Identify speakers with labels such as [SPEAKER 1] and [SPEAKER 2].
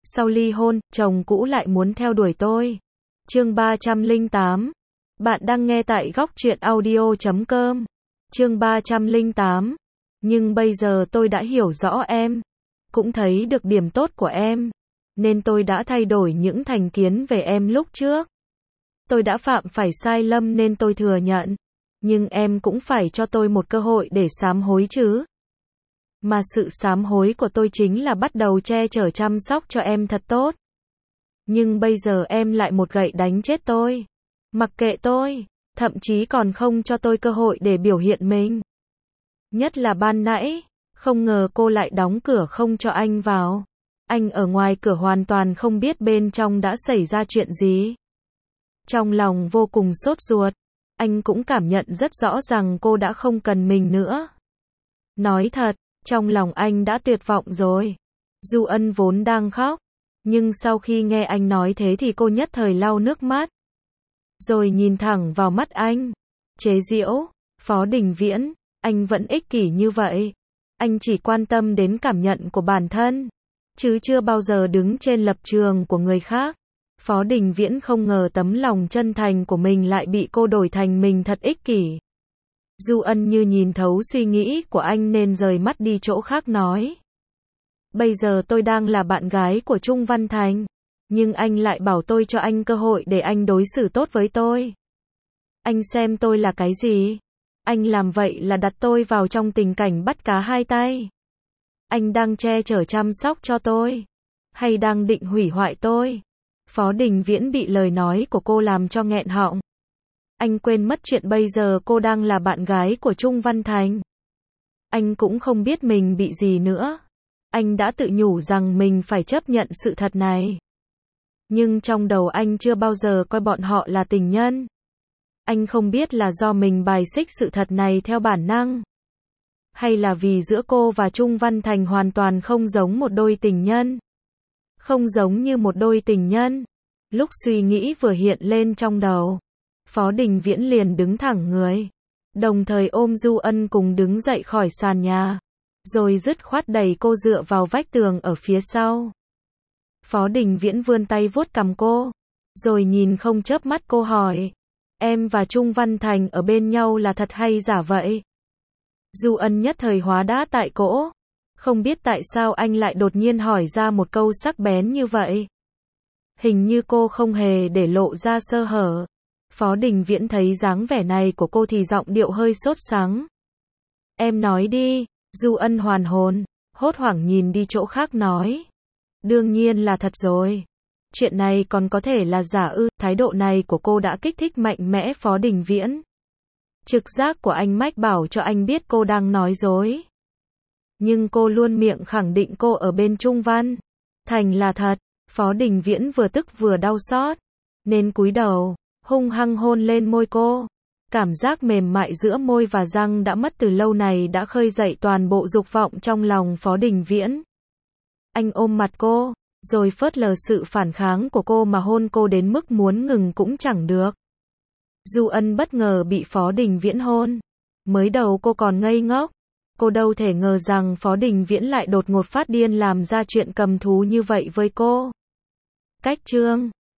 [SPEAKER 1] Sau ly hôn, chồng cũ lại muốn theo đuổi tôi. Chương 308. Bạn đang nghe tại góc truyện audio.com. Chương 308. Nhưng bây giờ tôi đã hiểu rõ em, cũng thấy được điểm tốt của em, nên tôi đã thay đổi những thành kiến về em lúc trước. Tôi đã phạm phải sai lầm nên tôi thừa nhận, nhưng em cũng phải cho tôi một cơ hội để sám hối chứ. Mà sự sám hối của tôi chính là bắt đầu che chở chăm sóc cho em thật tốt. Nhưng bây giờ em lại một gậy đánh chết tôi. Mặc kệ tôi, thậm chí còn không cho tôi cơ hội để biểu hiện mình. Nhất là ban nãy, không ngờ cô lại đóng cửa không cho anh vào. Anh ở ngoài cửa hoàn toàn không biết bên trong đã xảy ra chuyện gì. Trong lòng vô cùng sốt ruột, anh cũng cảm nhận rất rõ rằng cô đã không cần mình nữa. Nói thật, trong lòng anh đã tuyệt vọng rồi. Du Ân vốn đang khóc, nhưng sau khi nghe anh nói thế thì cô nhất thời lau nước mắt. Rồi nhìn thẳng vào mắt anh, chế giễu, Phó Đình Viễn, anh vẫn ích kỷ như vậy. Anh chỉ quan tâm đến cảm nhận của bản thân, chứ chưa bao giờ đứng trên lập trường của người khác. Phó Đình Viễn không ngờ tấm lòng chân thành của mình lại bị cô đổi thành mình thật ích kỷ. Du Ân như nhìn thấu suy nghĩ của anh nên rời mắt đi chỗ khác nói. Bây giờ tôi đang là bạn gái của Trung Văn Thành, nhưng anh lại bảo tôi cho anh cơ hội để anh đối xử tốt với tôi. Anh xem tôi là cái gì? Anh làm vậy là đặt tôi vào trong tình cảnh bắt cá hai tay. Anh đang che chở chăm sóc cho tôi, hay đang định hủy hoại tôi? Phó Đình Viễn bị lời nói của cô làm cho nghẹn họng. Anh quên mất chuyện bây giờ cô đang là bạn gái của Trung Văn Thành. Anh cũng không biết mình bị gì nữa. Anh đã tự nhủ rằng mình phải chấp nhận sự thật này. Nhưng trong đầu anh chưa bao giờ coi bọn họ là tình nhân. Anh không biết là do mình bài xích sự thật này theo bản năng, hay là vì giữa cô và Trung Văn Thành hoàn toàn không giống một đôi tình nhân. Không giống như một đôi tình nhân. Lúc suy nghĩ vừa hiện lên trong đầu, Phó Đình Viễn liền đứng thẳng người, đồng thời ôm Du Ân cùng đứng dậy khỏi sàn nhà, rồi dứt khoát đẩy cô dựa vào vách tường ở phía sau. Phó Đình Viễn vươn tay vuốt cằm cô, rồi nhìn không chớp mắt cô hỏi, em và Trung Văn Thành ở bên nhau là thật hay giả vậy? Du Ân nhất thời hóa đá tại cỗ, không biết tại sao anh lại đột nhiên hỏi ra một câu sắc bén như vậy. Hình như cô không hề để lộ ra sơ hở. Phó Đình Viễn thấy dáng vẻ này của cô thì giọng điệu hơi sốt sắng. Em nói đi. Du Ân hoàn hồn, hốt hoảng nhìn đi chỗ khác nói. Đương nhiên là thật rồi. Chuyện này còn có thể là giả ư? Thái độ này của cô đã kích thích mạnh mẽ Phó Đình Viễn. Trực giác của anh mách bảo cho anh biết cô đang nói dối. Nhưng cô luôn miệng khẳng định cô ở bên Trung Văn Thành là thật. Phó Đình Viễn vừa tức vừa đau xót, nên cúi đầu, hung hăng hôn lên môi cô. Cảm giác mềm mại giữa môi và răng đã mất từ lâu này đã khơi dậy toàn bộ dục vọng trong lòng Phó Đình Viễn. Anh ôm mặt cô, rồi phớt lờ sự phản kháng của cô mà hôn cô đến mức muốn ngừng cũng chẳng được. Du Ân bất ngờ bị Phó Đình Viễn hôn. Mới đầu cô còn ngây ngốc. Cô đâu thể ngờ rằng Phó Đình Viễn lại đột ngột phát điên làm ra chuyện cầm thú như vậy với cô. Cách chương